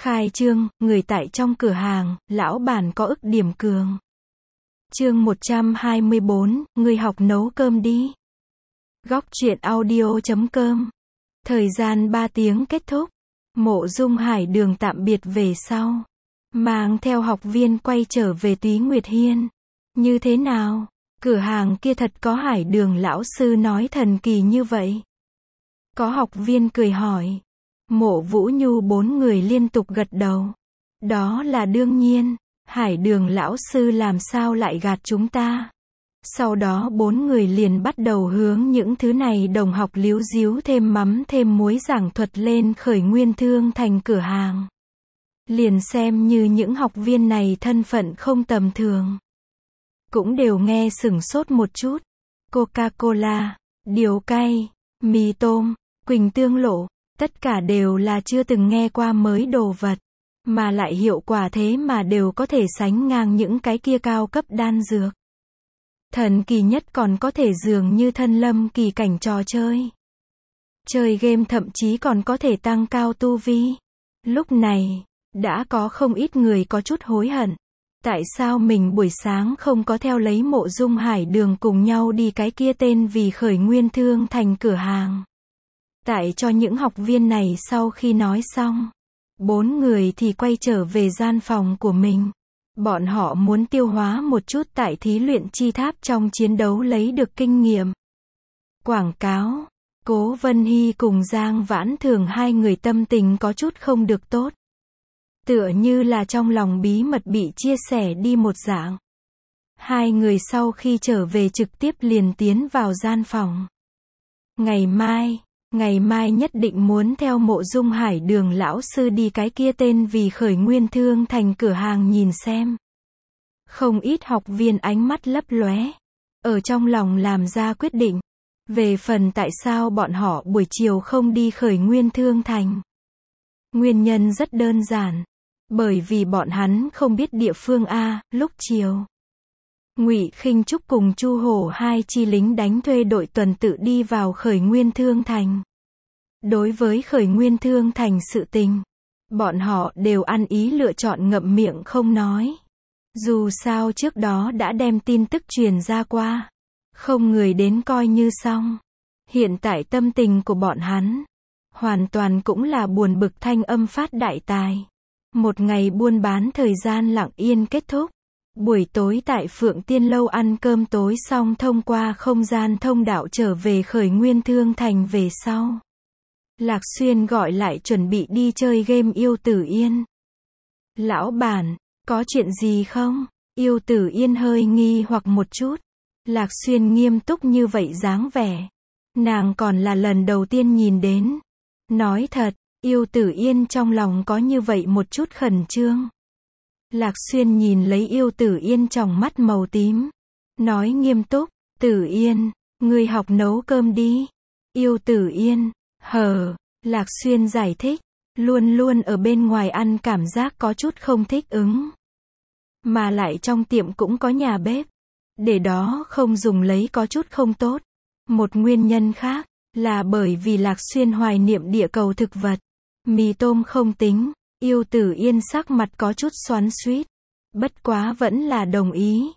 Khai trương, người tại trong cửa hàng, lão bản có ức điểm cường. Chương 124, người học nấu cơm đi. Góc truyện audio.com. Thời gian 3 tiếng kết thúc. Mộ Dung Hải Đường tạm biệt về sau. Mang theo học viên quay trở về Túy Nguyệt Hiên. Như thế nào? Cửa hàng kia thật có Hải Đường lão sư nói thần kỳ như vậy? Có học viên cười hỏi. Mộ Vũ Nhu 4 người liên tục gật đầu. Đó là đương nhiên. Hải Đường lão sư làm sao lại gạt chúng ta? Sau đó 4 người liền bắt đầu hướng những thứ này đồng học líu díu thêm mắm thêm muối giảng thuật lên Khởi Nguyên Thương Thành cửa hàng. Liền xem như những học viên này thân phận không tầm thường. Cũng đều nghe sửng sốt một chút. Coca-Cola, điều cay, mì tôm, quỳnh tương lộ, tất cả đều là chưa từng nghe qua mới đồ vật. Mà lại hiệu quả thế mà đều có thể sánh ngang những cái kia cao cấp đan dược. Thần kỳ nhất còn có thể dường như thân lâm kỳ cảnh trò chơi. Chơi game thậm chí còn có thể tăng cao tu vi. Lúc này, đã có không ít người có chút hối hận. Tại sao mình buổi sáng không có theo lấy Mộ Dung Hải Đường cùng nhau đi cái kia tên vì Khởi Nguyên Thương Thành cửa hàng. Tại cho những học viên này sau khi nói xong, 4 người thì quay trở về gian phòng của mình. Bọn họ muốn tiêu hóa một chút tại thí luyện chi tháp trong chiến đấu lấy được kinh nghiệm. Quảng cáo. Cố Vân Hy cùng Giang Vãn Thường hai người tâm tình có chút không được tốt. Tựa như là trong lòng bí mật bị chia sẻ đi một dạng. Hai người sau khi trở về trực tiếp liền tiến vào gian phòng. Ngày mai nhất định muốn theo Mộ Dung Hải Đường lão sư đi cái kia tên vì Khởi Nguyên Thương Thành cửa hàng nhìn xem. Không ít học viên ánh mắt lấp lóe, ở trong lòng làm ra quyết định. Về phần tại sao bọn họ buổi chiều không đi Khởi Nguyên Thương Thành. Nguyên nhân rất đơn giản. Bởi vì bọn hắn không biết địa phương A, lúc chiều. Ngụy Khinh Trúc cùng Chu Hổ hai chi lính đánh thuê đội tuần tự đi vào Khởi Nguyên Thương Thành. Đối với Khởi Nguyên Thương Thành sự tình, bọn họ đều ăn ý lựa chọn ngậm miệng không nói. Dù sao trước đó đã đem tin tức truyền ra qua, không người đến coi như xong. Hiện tại tâm tình của bọn hắn, hoàn toàn cũng là buồn bực thanh âm phát đại tài. Một ngày buôn bán thời gian lặng yên kết thúc. Buổi tối tại Phượng Tiên Lâu ăn cơm tối xong thông qua không gian thông đạo trở về Khởi Nguyên Thương Thành về sau. Lạc Xuyên gọi lại chuẩn bị đi chơi game Yêu Tử Yên. Lão bản, có chuyện gì không? Yêu Tử Yên hơi nghi hoặc một chút. Lạc Xuyên nghiêm túc như vậy dáng vẻ. Nàng còn là lần đầu tiên nhìn đến. Nói thật, Yêu Tử Yên trong lòng có như vậy một chút khẩn trương. Lạc Xuyên nhìn lấy Yêu Tử Yên trong mắt màu tím. Nói nghiêm túc, Tử Yên, ngươi học nấu cơm đi. Yêu Tử Yên, Lạc Xuyên giải thích. Luôn luôn ở bên ngoài ăn cảm giác có chút không thích ứng. Mà lại trong tiệm cũng có nhà bếp. Để đó không dùng lấy có chút không tốt. Một nguyên nhân khác, là bởi vì Lạc Xuyên hoài niệm địa cầu thực vật. Mì tôm không tính. Yêu Tử Yên sắc mặt có chút xoắn xuýt. Bất quá vẫn là đồng ý.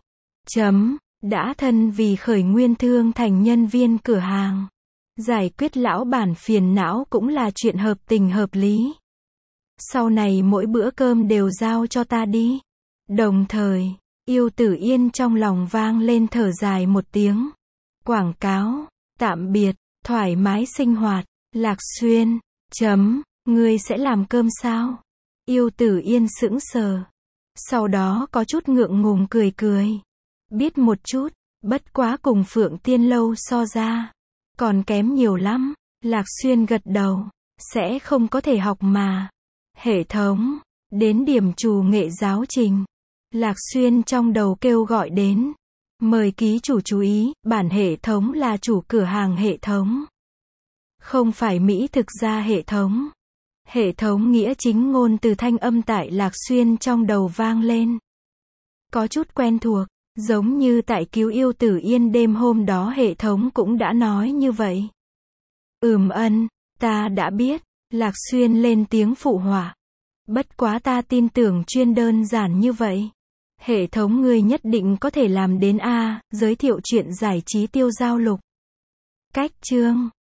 Đã thân vì Khởi Nguyên Thương Thành nhân viên cửa hàng. Giải quyết lão bản phiền não cũng là chuyện hợp tình hợp lý. Sau này mỗi bữa cơm đều giao cho ta đi. Đồng thời, Yêu Tử Yên trong lòng vang lên thở dài một tiếng. Quảng cáo, tạm biệt, thoải mái sinh hoạt. Lạc Xuyên, ngươi sẽ làm cơm sao? Yêu Tử Yên sững sờ. Sau đó có chút ngượng ngùng cười cười. Biết một chút, bất quá cùng Phượng Tiên Lâu so ra. Còn kém nhiều lắm. Lạc Xuyên gật đầu. Sẽ không có thể học mà. Hệ thống. Đến điểm chủ nghệ giáo trình. Lạc Xuyên trong đầu kêu gọi đến. Mời ký chủ chú ý, bản hệ thống là chủ cửa hàng hệ thống. Không phải Mỹ thực ra hệ thống. Hệ thống nghĩa chính ngôn từ thanh âm tại Lạc Xuyên trong đầu vang lên. Có chút quen thuộc, giống như tại cứu Yêu Tử Yên đêm hôm đó hệ thống cũng đã nói như vậy. Ta đã biết, Lạc Xuyên lên tiếng phụ họa. Bất quá ta tin tưởng chuyên đơn giản như vậy. Hệ thống ngươi nhất định có thể làm đến a, giới thiệu chuyện giải trí tiêu giao lục. Cách chương